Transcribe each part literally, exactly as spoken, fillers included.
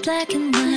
black and white.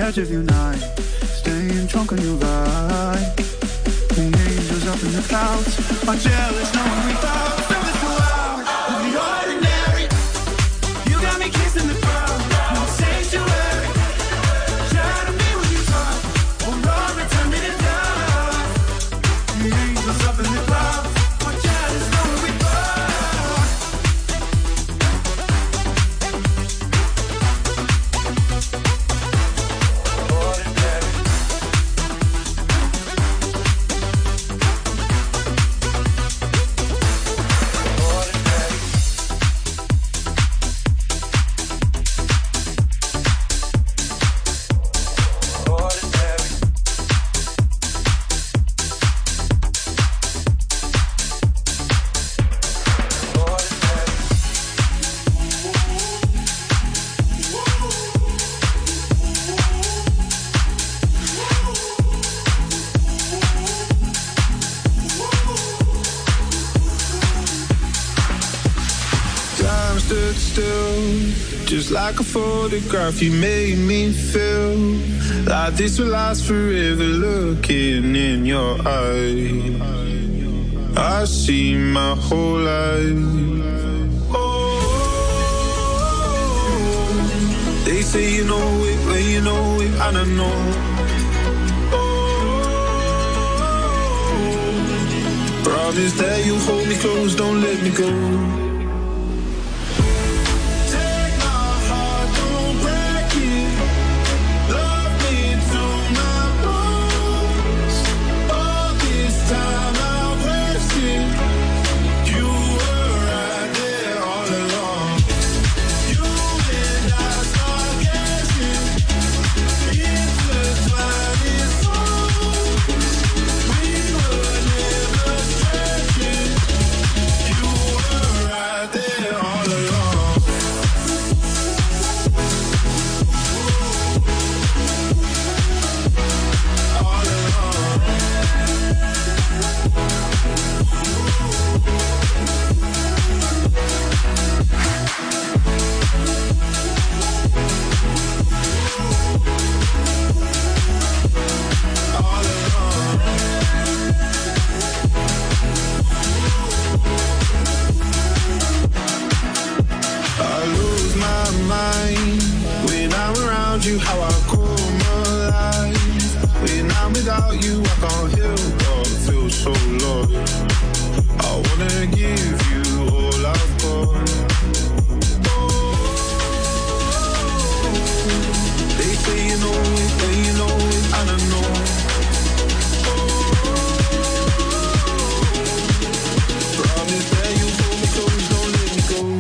edge of your night, staying drunk on your ride. The angels up in the clouds are jealous, knowing we thought something's too loud. Of the ordinary, you got me kissing the ground. No sanctuary, try to be what you thought. Oh Lord, return me to dust. The angels up in the clouds are jealous, knowing we just like a photograph, you made me feel like this will last forever. Looking in your eyes, I see my whole life. Oh, they say you know it when you know it, and I know. Oh, promise that you'll hold me close, don't let me go. You how I come alive. When I'm without you, I can't help but feel so lost. I wanna give you all I've got. Oh, they say you know it, but you know it, and I know. Oh, promise that you hold me close, don't let me go.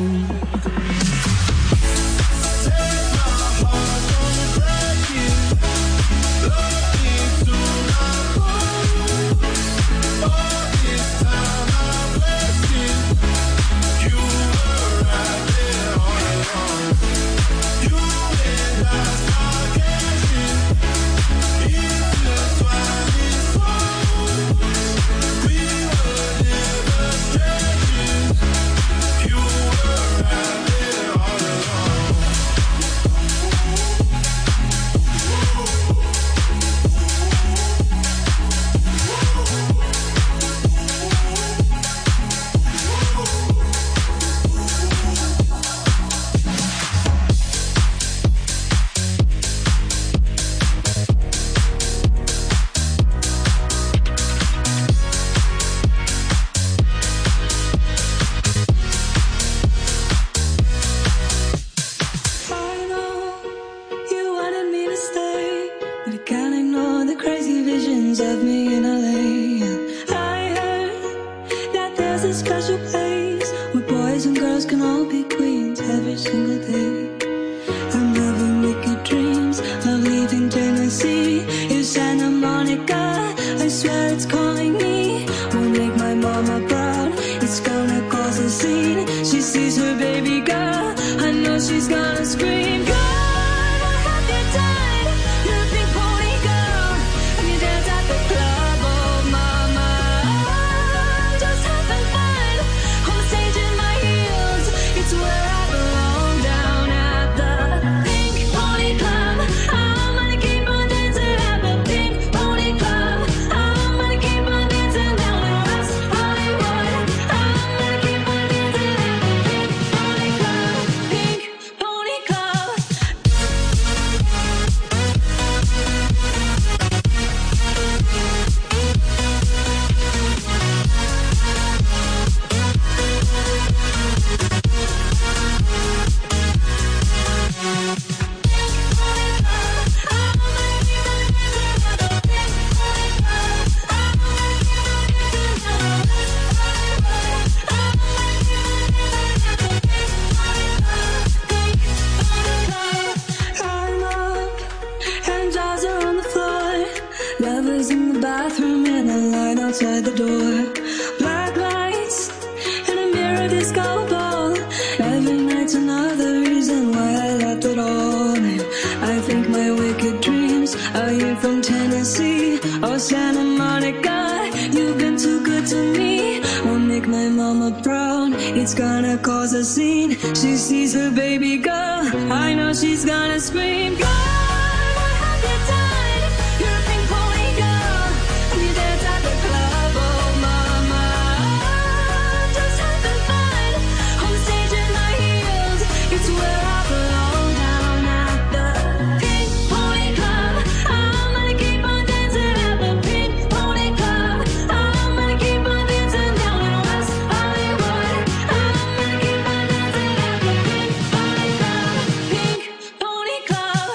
Keep outside the door. Black lights and a mirror disco ball. Every night's another reason why I left it all. And I think my wicked dreams are you from Tennessee or Santa Monica. You've been too good to me. Won't make my mama proud. It's gonna cause a scene. She sees her baby girl. I know she's gonna scream. God, what have you done? You're a pink pony girl, and you dance at the club. Oh, mama, I'm just having fun on the stage in my heels. It's where I belong, down at the Pink Pony Club. I'm gonna keep on dancing at the Pink Pony Club. I'm gonna keep on dancing down in West Hollywood. I'm gonna keep on dancing at the Pink Pony Club. Pink Pony Club.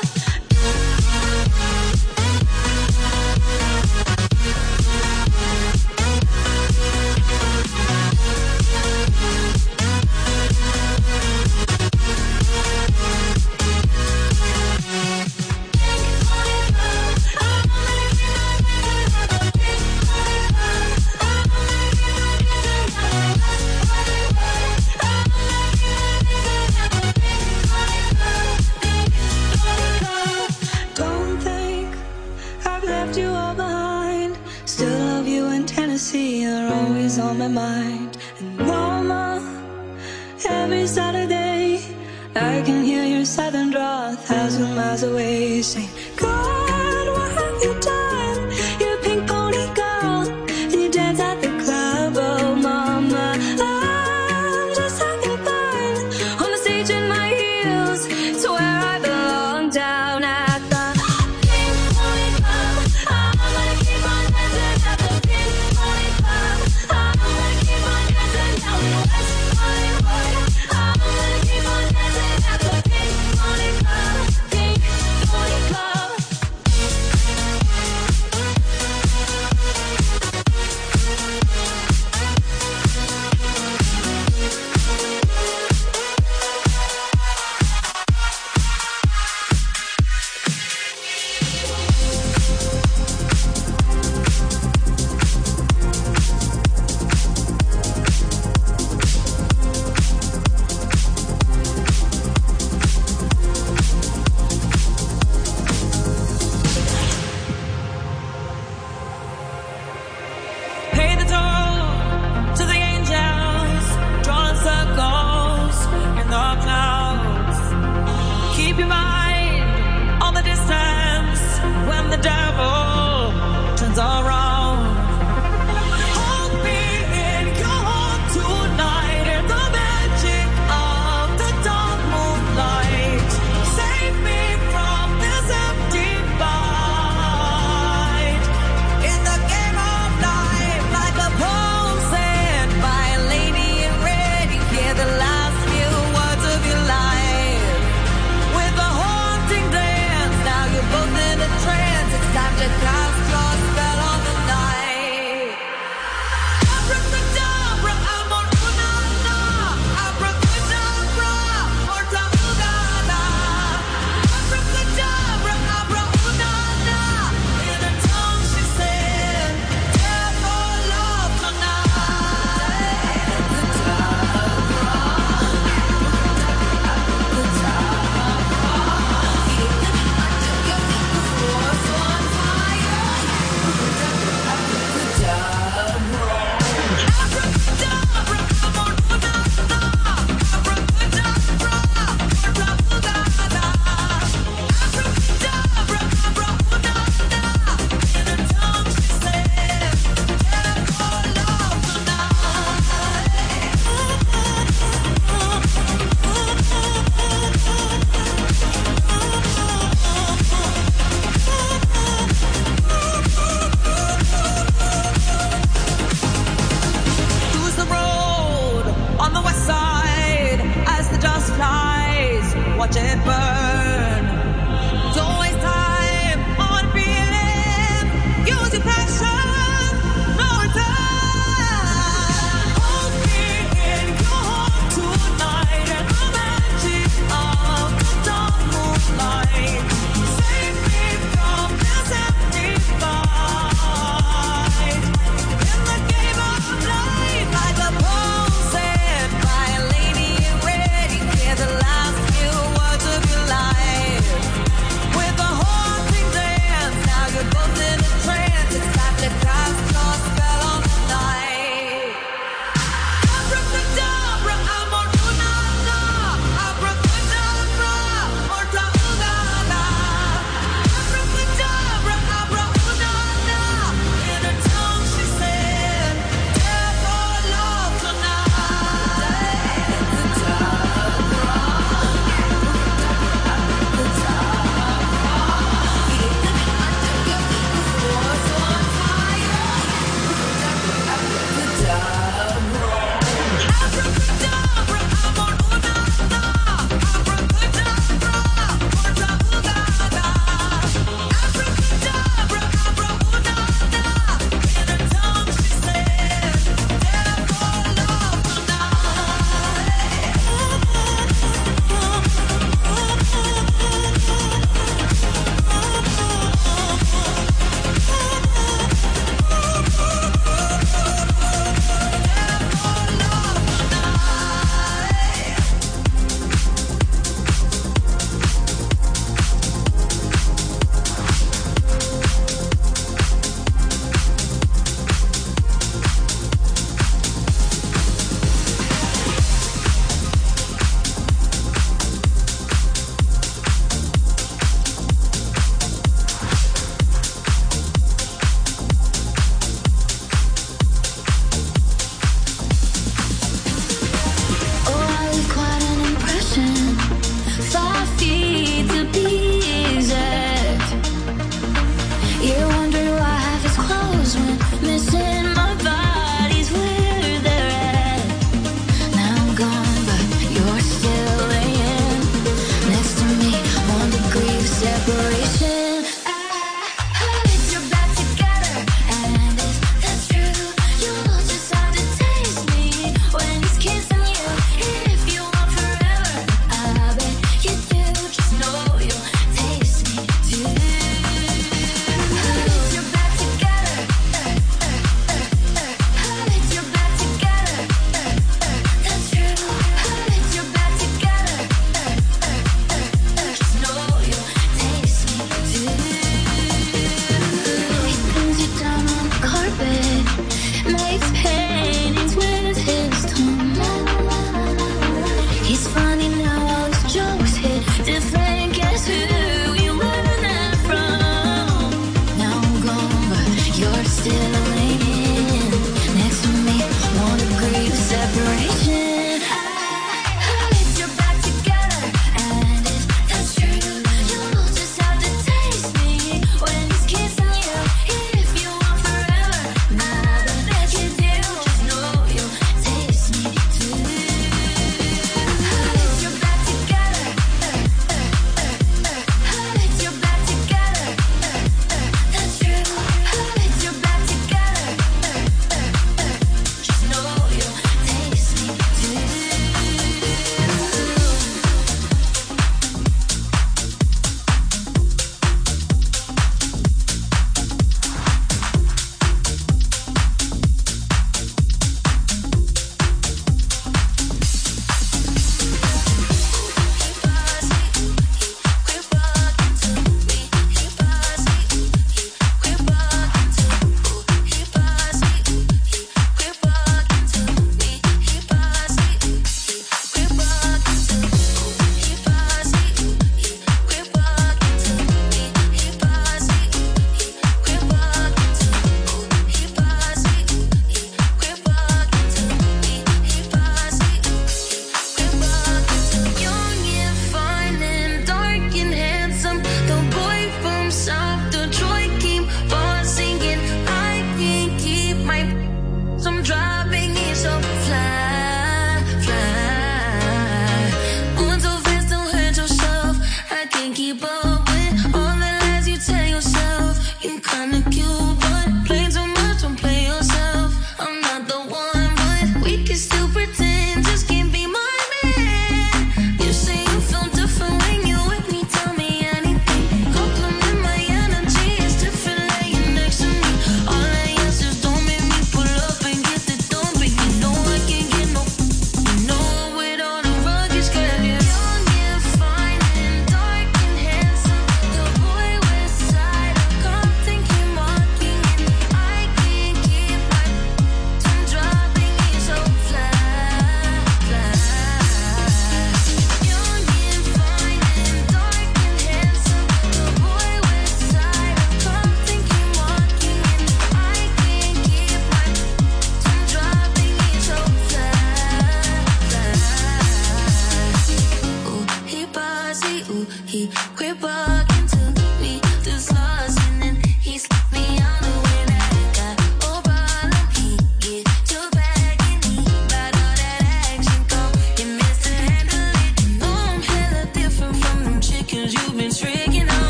Don't think I've left you all behind. Still love you in Tennessee, you're always on my mind. And mama, every Saturday I can hear your southern drawl a thousand miles away, saying, God, what have you done? You're a pink pony girl, and you dance at the club. Oh, mama, I'm just having fun on the stage in my heels. It's where I belong, down at the Pink Pony Club. I'm gonna keep on dancing at the Pink Pony Club. I'm gonna keep on dancing down in West Hollywood. I'm gonna keep on dancing at the Pink Pony Club. Pink Pony Club. Pay the toll to the angels, drawing circles in the clouds. Keep your mind on the distance when the devil turns around. Hold me in your heart tonight in the magic of the dark moonlight. Save me from this empty fight. In the game of life, like a poem said by a lady in red, you hear the last few words of your life. With a haunting glance, now you're both in a trance. It's time to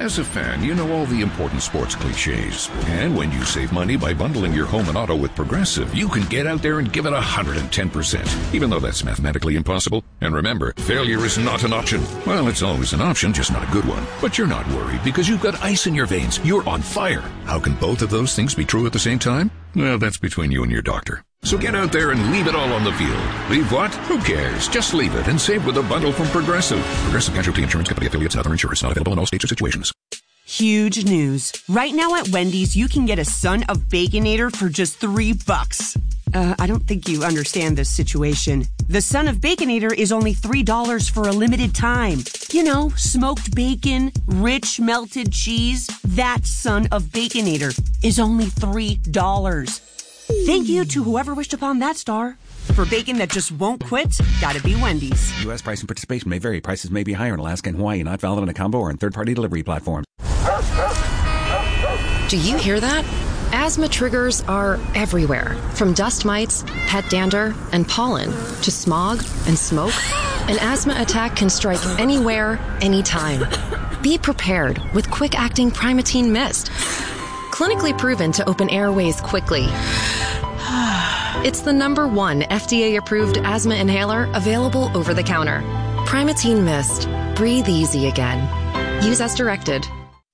As a fan, you know all the important sports cliches. And when you save money by bundling your home and auto with Progressive, you can get out there and give it one hundred ten percent, even though that's mathematically impossible. And remember, failure is not an option. Well, it's always an option, just not a good one. But you're not worried because you've got ice in your veins. You're on fire. How can both of those things be true at the same time? Well, that's between you and your doctor. So get out there and leave it all on the field. Leave what? Who cares? Just leave it and save with a bundle from Progressive. Progressive Casualty Insurance Company affiliates and other insurers. Not available in all states or situations. Huge news. Right now at Wendy's, you can get a Son of Baconator for just three bucks. Uh, I don't think you understand this situation. The Son of Baconator is only three dollars for a limited time. You know, smoked bacon, rich melted cheese. That Son of Baconator is only three dollars. Thank you to whoever wished upon that star. For bacon that just won't quit, gotta be Wendy's. U S price and participation may vary. Prices may be higher in Alaska and Hawaii, not valid on a combo or on third-party delivery platforms. Do you hear that? Asthma triggers are everywhere, from dust mites, pet dander, and pollen, to smog and smoke. An asthma attack can strike anywhere, anytime. Be prepared with quick-acting Primatene Mist. Clinically proven to open airways quickly. It's the number one F D A-approved asthma inhaler available over the counter. Primatene Mist. Breathe easy again. Use as directed.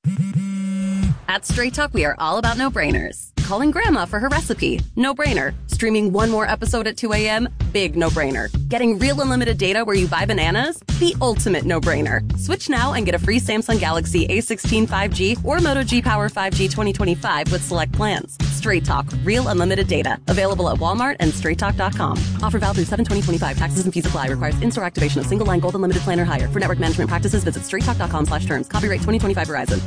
At Straight Talk, we are all about no-brainers. Calling Grandma for her recipe? No-brainer. Streaming one more episode at two a.m.? Big no-brainer. Getting real unlimited data where you buy bananas? The ultimate no-brainer. Switch now and get a free Samsung Galaxy A sixteen five G or Moto G Power five G twenty twenty-five with select plans. Straight Talk. Real unlimited data. Available at Walmart and straight talk dot com. Offer valid through seven twenty twenty-five. Taxes and fees apply. Requires in-store activation of single-line gold unlimited plan or higher. For network management practices, visit straight talk dot com slash terms. Copyright twenty twenty-five Verizon.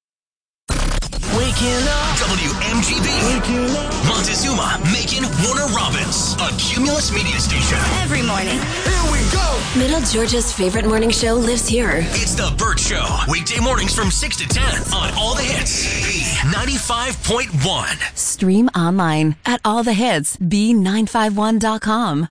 Waking up. W M G B. Waking up. Montezuma, Macon, Warner Robins. A Cumulus media station. Every morning. Here we go. Middle Georgia's favorite morning show lives here. It's The Burt Show. Weekday mornings from six to ten on All the Hits. B ninety-five point one. Stream online at all the hits b nine five one dot com.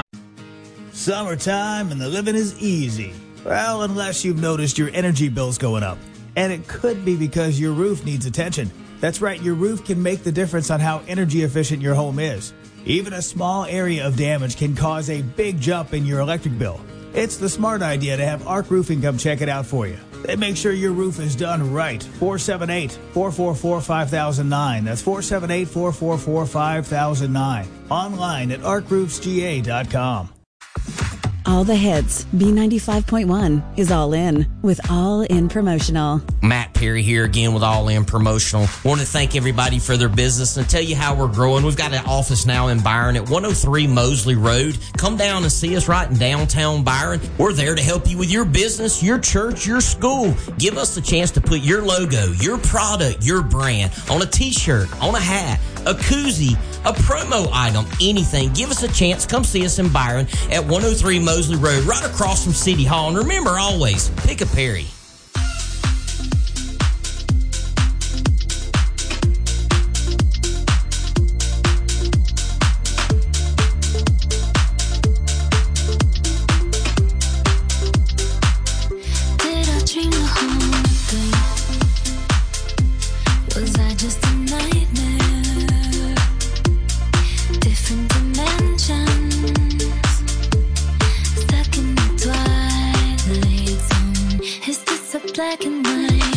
Summertime and the living is easy. Well, unless you've noticed your energy bills going up. And it could be because your roof needs attention. That's right, your roof can make the difference on how energy efficient your home is. Even a small area of damage can cause a big jump in your electric bill. It's the smart idea to have Arc Roofing come check it out for you. They make sure your roof is done right. four seven eight, four four four, five thousand nine. That's four seven eight, four four four, five thousand nine. Online at arc roofs g a dot com. All the hits. B ninety-five point one is all in with All In Promotional. Matt Perry here again with All In Promotional. Want to thank everybody for their business and tell you how we're growing. We've got an office now in Byron at one oh three Mosley Road. Come down and see us right in downtown Byron. We're there to help you with your business, your church, your school. Give us the chance to put your logo, your product, your brand on a t-shirt, on a hat, a koozie, a promo item, anything. Give us a chance. Come see us in Byron at one oh three Mosley Road, right across from City Hall. And remember, always, pick a Perry. Black and white.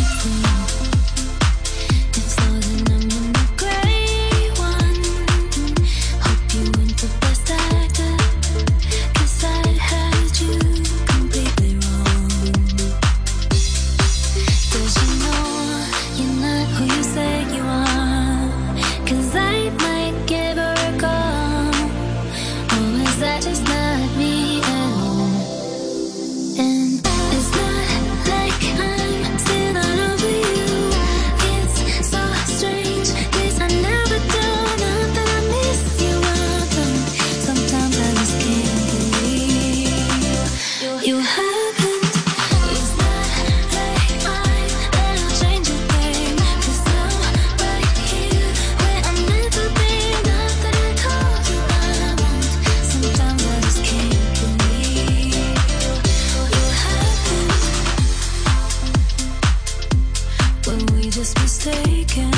It's so that I'm in the gray one. Hope you went the best actor, 'cause I had you completely wrong. 'Cause you know you're not who you say you are. 'Cause I might give her a call. Or is that just not me at all? And it's not like I'm still not over you. just mistaken.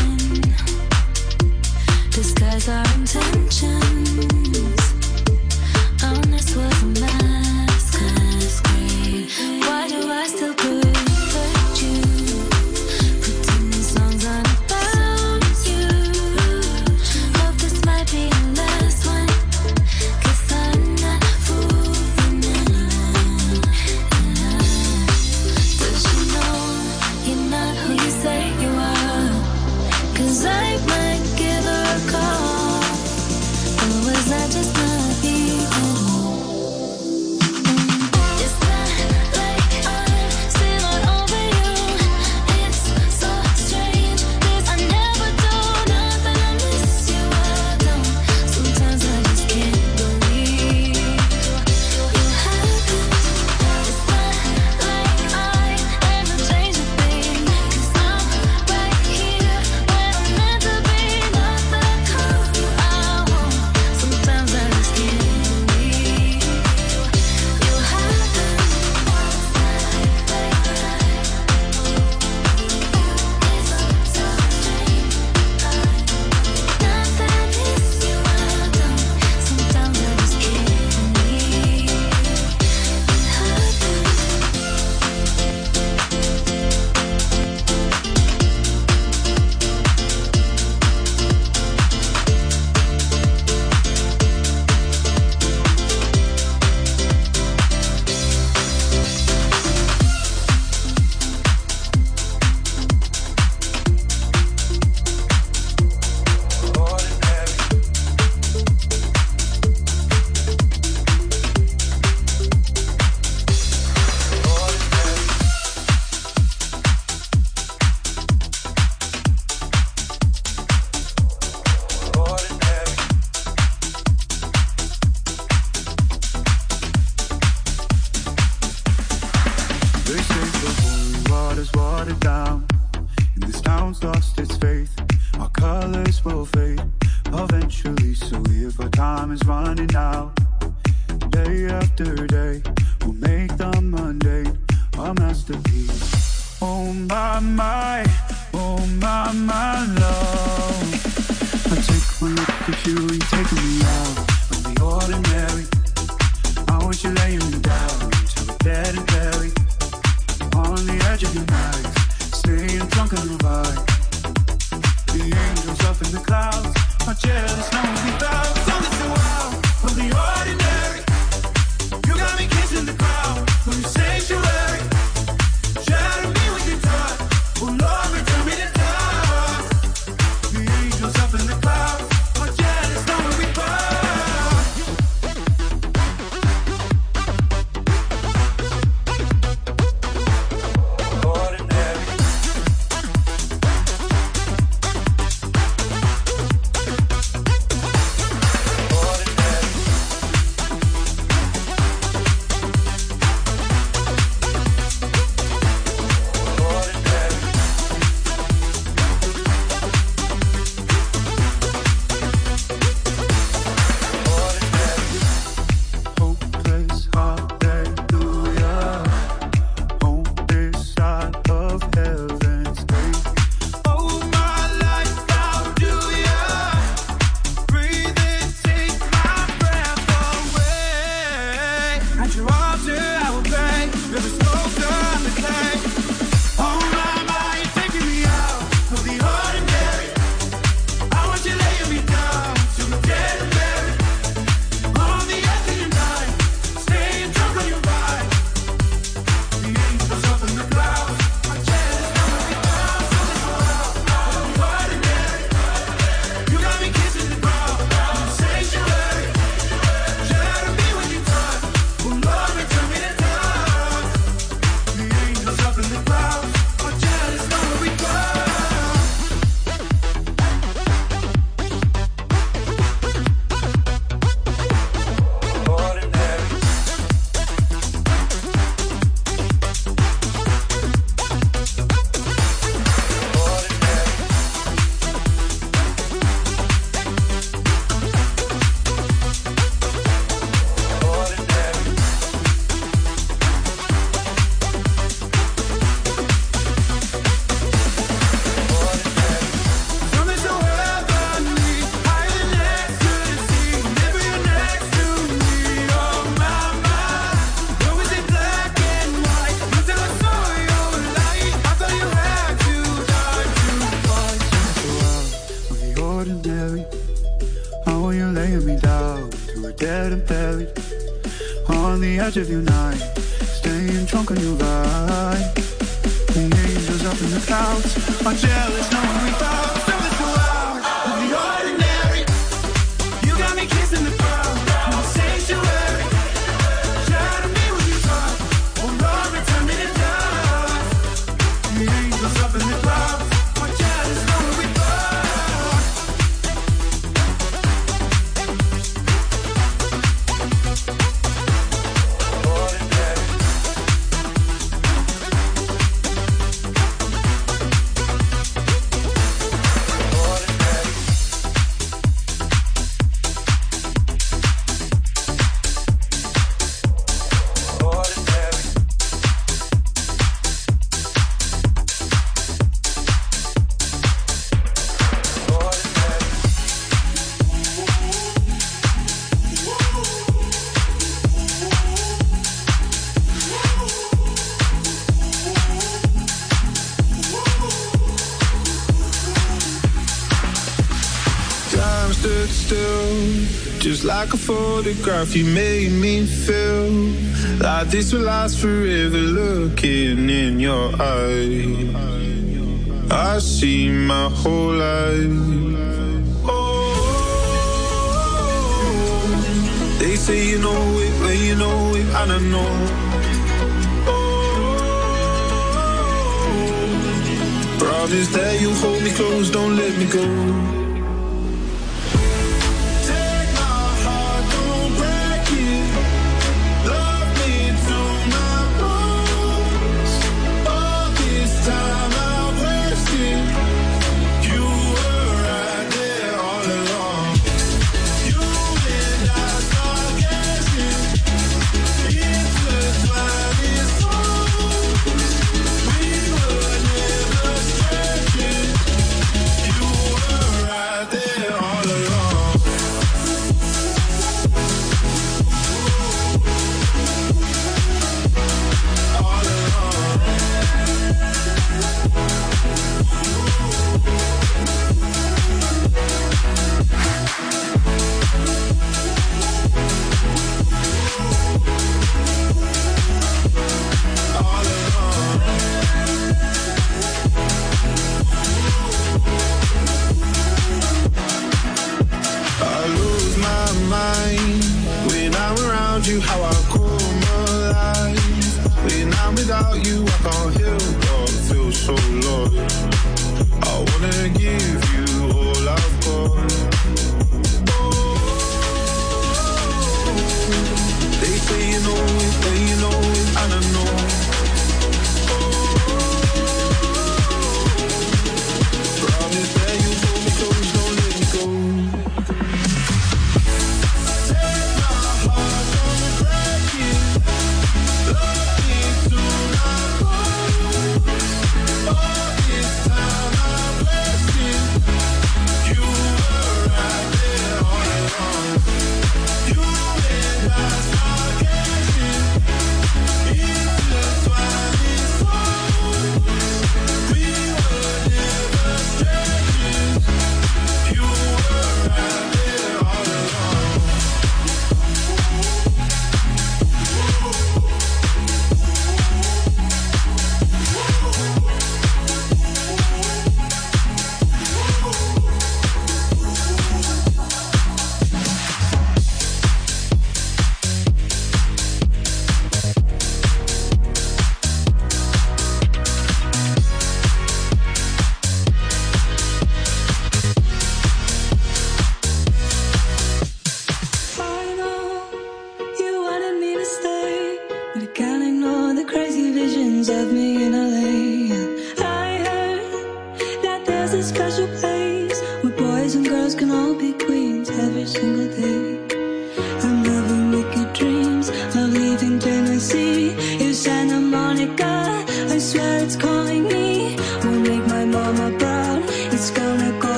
Disguise our intentions. Honest was a masquerade. Why do I still protect you? Pretending songs aren't about you. Hope this might be the last one, 'cause I'm not fooling anyone. Does she know you're not who you say you are? 'Cause I might give her a call. Or was that just not even? It's not like I'm still not over you. It's so strange, 'cause I never do nothing. I miss you, I don't. Sometimes I just can't believe you happen. It's not like I ever change a thing, 'cause I'm right here when I'm meant to be. Not that I call you out. Sometimes I just can't believe you happen. It's so strange. Not that I miss you, I don't. Sometimes I just can't believe you happen. They say the holy water's watered down, and this town's lost its faith. Our colors will fade eventually, so if our time is running out, day after day, we'll make the mundane our masterpiece. Oh my, my, oh my, my love. I take one look at you, you're taking me out of the ordinary. I want you laying me down till we're dead and buried. On the edge of your night, staying drunk on the vibe. The angels up in the clouds are jealous, no one without. Something so wild from the ordinary. You got me kissing the crowd from your sanctuary. Shadow me with your touch, oh Lord, return me to touch. The angels up in the clouds are jealous, no one without. dead and buried on the edge of your night, staying drunk on your vibe. The angels up in the clouds are jealous knowing we found something so out of the ordinary. You got me kissing the ground, no sanctuary. Try to me when you talk, oh Lord, return me to dust. The angels up in the clouds are jealous knowing we just like a photograph, you made me feel like this will last forever. Looking in your eyes, I see my whole life. Oh, they say you know it, well you know it, and I know. Oh, promise that you'll hold me close, don't let me go.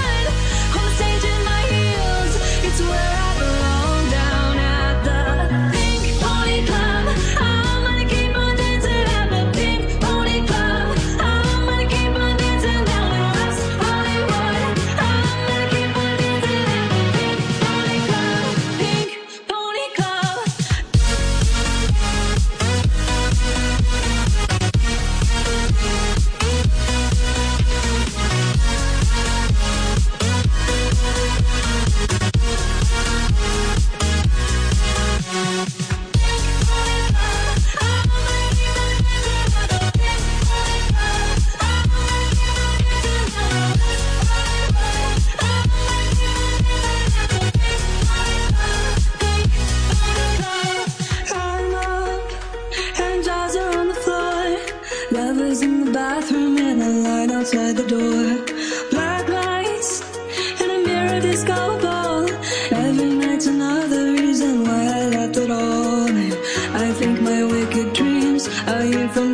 It's where I belong, down at the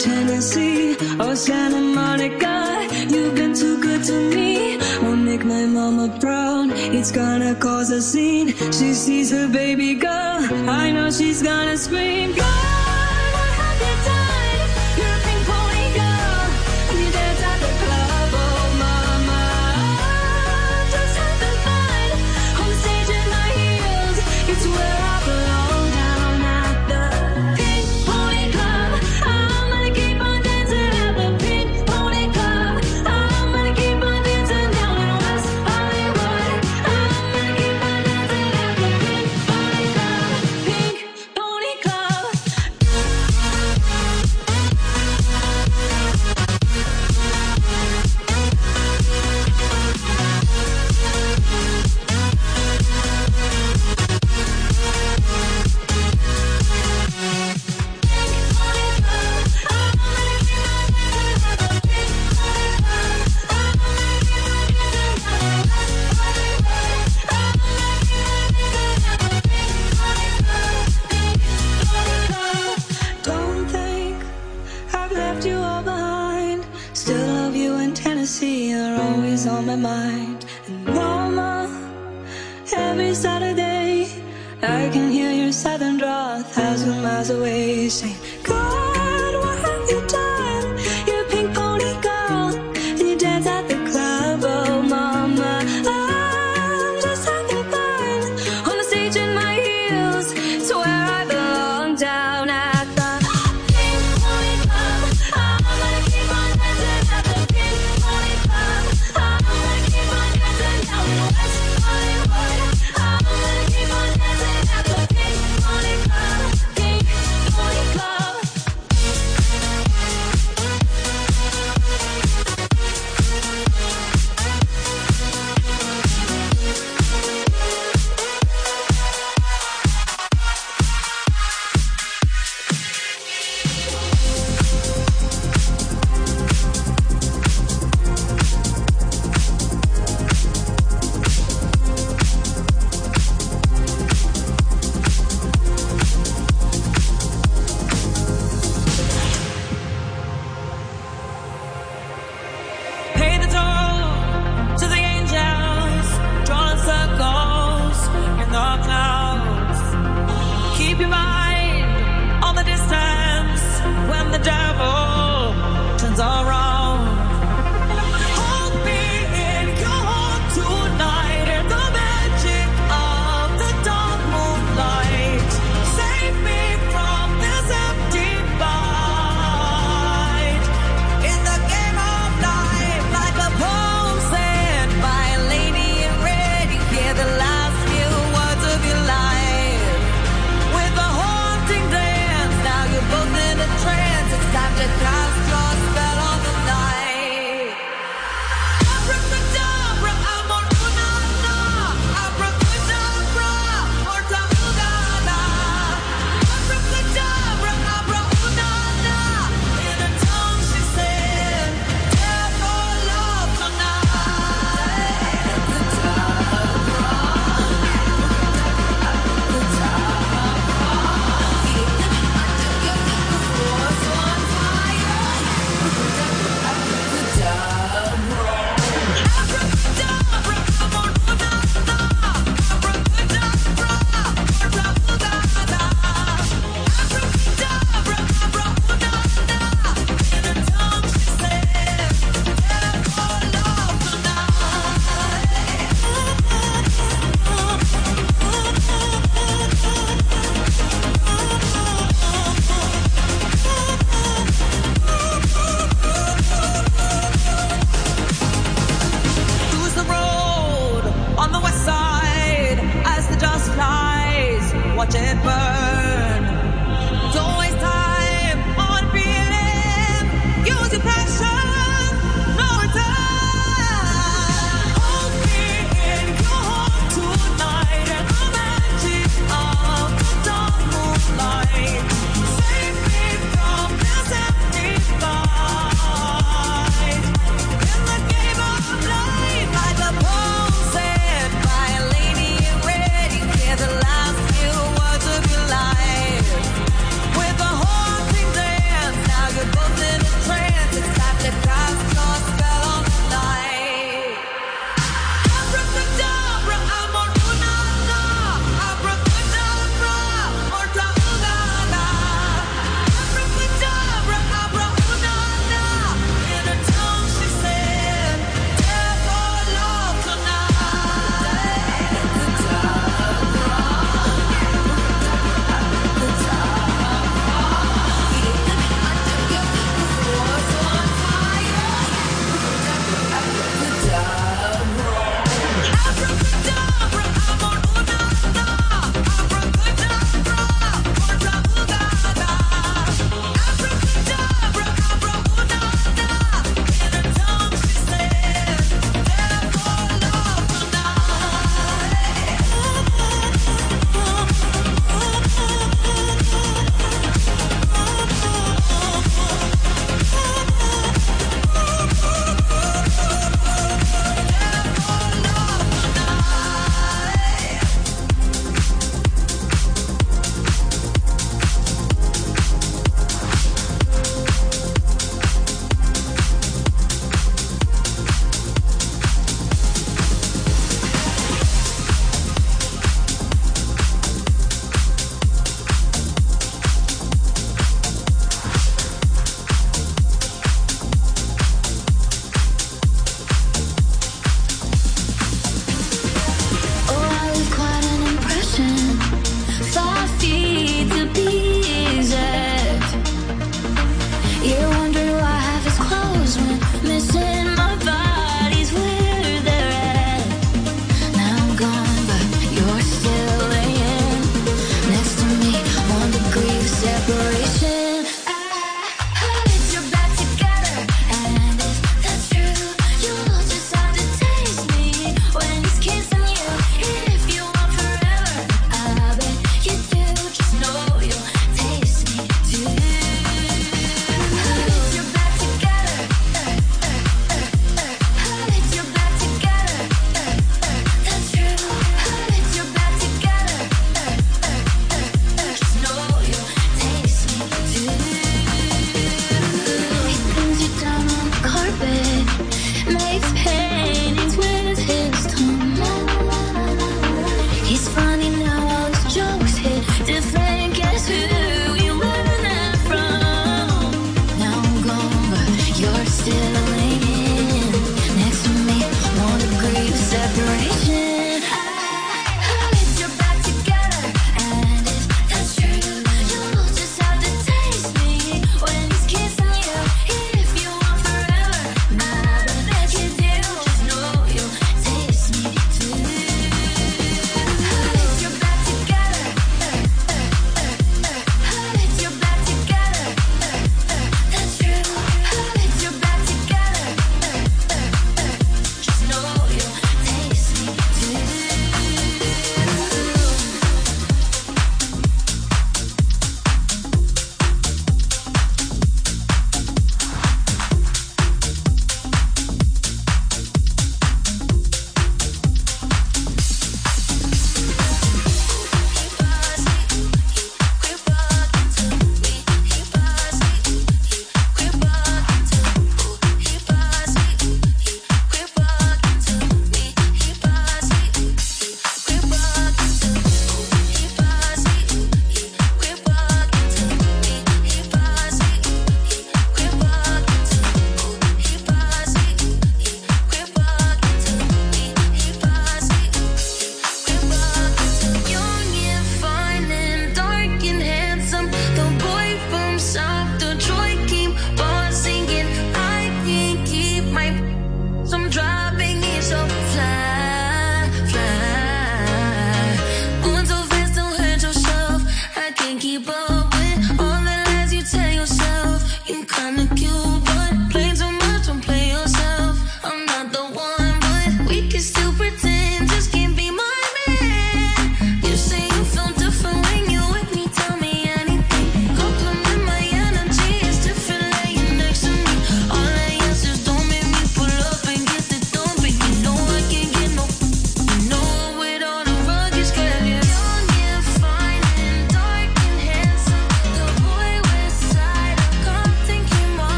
Tennessee or Santa Monica. You've been too good to me. I'll make my mama proud. It's gonna cause a scene. She sees her baby girl. I know she's gonna scream. God, what have you done? You're a pink pony girl. And you dance at the club. Oh, mama, just having fun. On the stage in my heels. It's where I belong, down at the Pink Pony Club. I'm gonna keep on dancing at the Pink Pony Club. I'm gonna keep on dancing down in West Hollywood. I'm gonna keep on dancing at the Pink Pony Club. Pink Pony Club. Don't think I've left you all behind. Still love you in Tennessee. You're always on my mind. And mama, every Saturday I can hear your southern draw a thousand miles away, saying, God, what have you done? You're a pink pony girl, and you dance at the club. Oh, mama, I'm just having fun on the stage in my heels. It's where I belong, down at the Pink Pony Club. I'm gonna keep on dancing at the Pink Pony Club. I'm gonna keep on dancing down in West Hollywood. I'm gonna keep on dancing at the Pink Pony Club. Pink Pony Club.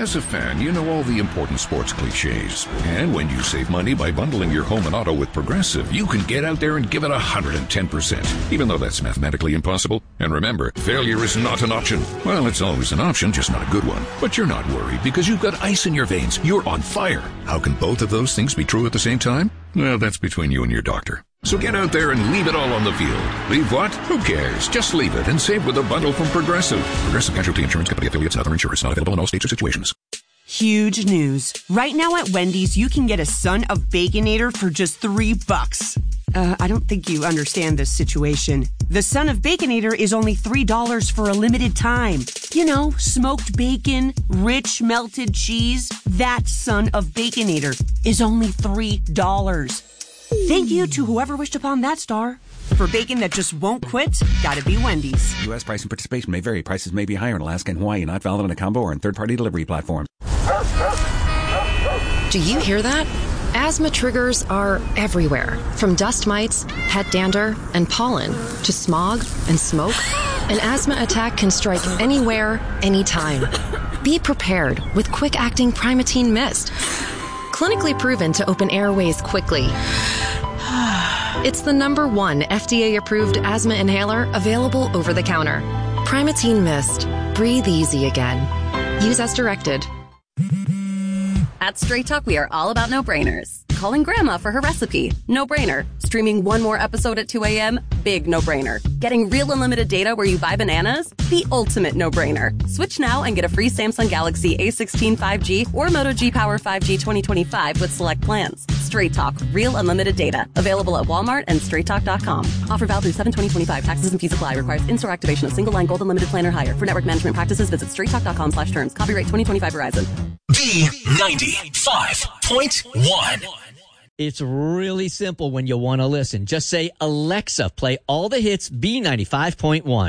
As a fan, you know all the important sports cliches. And when you save money by bundling your home and auto with Progressive, you can get out there and give it one hundred ten percent, even though that's mathematically impossible. And remember, failure is not an option. Well, it's always an option, just not a good one. But you're not worried because you've got ice in your veins. You're on fire. How can both of those things be true at the same time? Well, that's between you and your doctor. So get out there and leave it all on the field. Leave what? Who cares? Just leave it and save with a bundle from Progressive. Progressive Casualty Insurance Company affiliates and other insurers. Not available in all states or situations. Huge news. Right now at Wendy's, you can get a Son of Baconator for just three bucks. Uh, I don't think you understand this situation. The Son of Baconator is only three dollars for a limited time. You know, smoked bacon, rich melted cheese. That Son of Baconator is only three dollars. Thank you to whoever wished upon that star. For bacon that just won't quit, gotta be Wendy's. U S price and participation may vary. Prices may be higher in Alaska and Hawaii, not valid on a combo or in third-party delivery platforms. Do you hear that? Asthma triggers are everywhere, from dust mites, pet dander, and pollen, to smog and smoke. An asthma attack can strike anywhere, anytime. Be prepared with quick-acting Primatene Mist. Clinically proven to open airways quickly. It's the number one F D A-approved asthma inhaler available over the counter. Primatene Mist. Breathe easy again. Use as directed. At Straight Talk, we are all about no-brainers. Calling Grandma for her recipe? No-brainer. Streaming one more episode at two a.m.? Big no-brainer. Getting real unlimited data where you buy bananas? The ultimate no-brainer. Switch now and get a free Samsung Galaxy A sixteen five G or Moto G Power five G twenty twenty-five with select plans. Straight Talk. Real unlimited data. Available at Walmart and straight talk dot com. Offer valid through seven twenty twenty-five. Taxes and fees apply. Requires in-store activation of single line gold unlimited plan or higher. For network management practices, visit straight talk dot com slash terms. Copyright twenty twenty-five Verizon. B ninety-five point one. It's really simple when you want to listen. Just say, Alexa, play all the hits B ninety-five point one.